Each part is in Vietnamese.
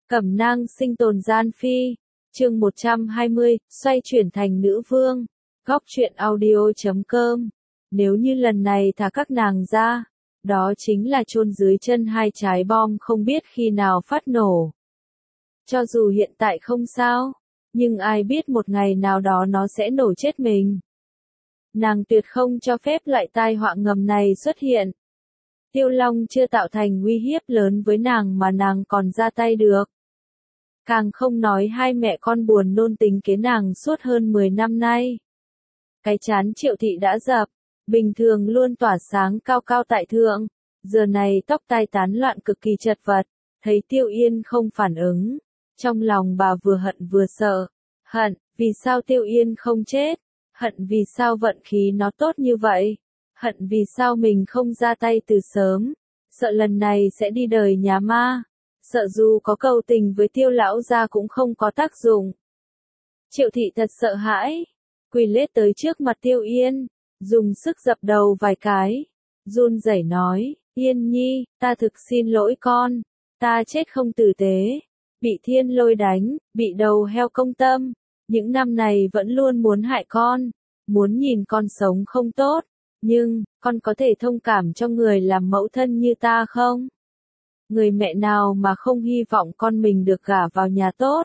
Cẩm nang sinh tồn gian phi. Chương 120, xoay chuyển thành nữ vương. Góc truyện audio.com. Nếu như lần này thả các nàng ra, đó chính là chôn dưới chân hai trái bom không biết khi nào phát nổ. Cho dù hiện tại không sao, nhưng ai biết một ngày nào đó nó sẽ nổ chết mình. Nàng tuyệt không cho phép loại tai họa ngầm này xuất hiện. Tiêu Long chưa tạo thành uy hiếp lớn với nàng mà nàng còn ra tay được. Càng không nói hai mẹ con buồn nôn tính kế nàng suốt hơn 10 năm nay. Cái chán Triệu Thị đã dập, bình thường luôn tỏa sáng cao cao tại thượng, giờ này tóc tai tán loạn cực kỳ chật vật, thấy Tiêu Yên không phản ứng, trong lòng bà vừa hận vừa sợ. Hận, vì sao Tiêu Yên không chết? Hận vì sao vận khí nó tốt như vậy? Hận vì sao mình không ra tay từ sớm? Sợ lần này sẽ đi đời nhà ma. Sợ dù có cầu tình với Tiêu lão gia cũng không có tác dụng. Triệu Thị thật sợ hãi, quỳ lết tới trước mặt Tiêu Yên, dùng sức dập đầu vài cái, run rẩy nói, Yên Nhi, ta thực xin lỗi con, ta chết không tử tế, bị thiên lôi đánh, bị đầu heo công tâm, những năm này vẫn luôn muốn hại con, muốn nhìn con sống không tốt, nhưng, con có thể thông cảm cho người làm mẫu thân như ta không? Người mẹ nào mà không hy vọng con mình được gả vào nhà tốt?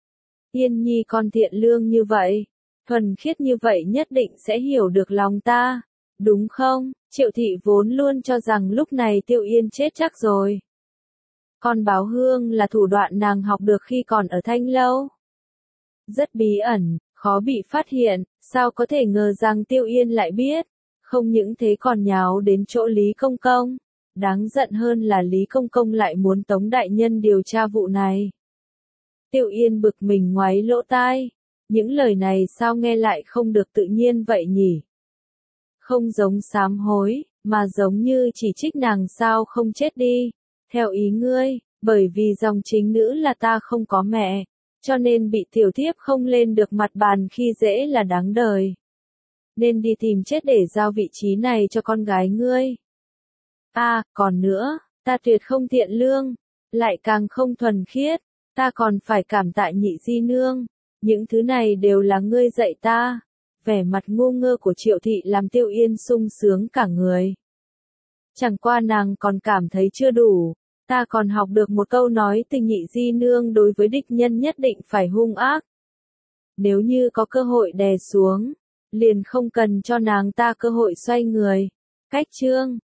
Yên Nhi con thiện lương như vậy, thuần khiết như vậy nhất định sẽ hiểu được lòng ta, đúng không? Triệu Thị vốn luôn cho rằng lúc này Tiêu Yên chết chắc rồi. Con báo hương là thủ đoạn nàng học được khi còn ở Thanh Lâu. Rất bí ẩn, khó bị phát hiện, sao có thể ngờ rằng Tiêu Yên lại biết, không những thế còn nháo đến chỗ Lý Công Công. Đáng giận hơn là Lý Công Công lại muốn Tống đại nhân điều tra vụ này. Tiêu Yên bực mình ngoáy lỗ tai, những lời này sao nghe lại không được tự nhiên vậy nhỉ? Không giống sám hối, mà giống như chỉ trích nàng sao không chết đi. Theo ý ngươi, bởi vì dòng chính nữ là ta không có mẹ, cho nên bị tiểu thiếp không lên được mặt bàn khi dễ là đáng đời. Nên đi tìm chết để giao vị trí này cho con gái ngươi. Còn nữa, ta tuyệt không thiện lương, lại càng không thuần khiết, ta còn phải cảm tạ Nhị di nương, những thứ này đều là ngươi dạy ta. Vẻ mặt ngu ngơ của Triệu Thị làm Tiêu Yên sung sướng cả người. Chẳng qua nàng còn cảm thấy chưa đủ, ta còn học được một câu nói từ Nhị di nương đối với địch nhân nhất định phải hung ác. Nếu như có cơ hội đè xuống, liền không cần cho nàng ta cơ hội xoay người. Cách chương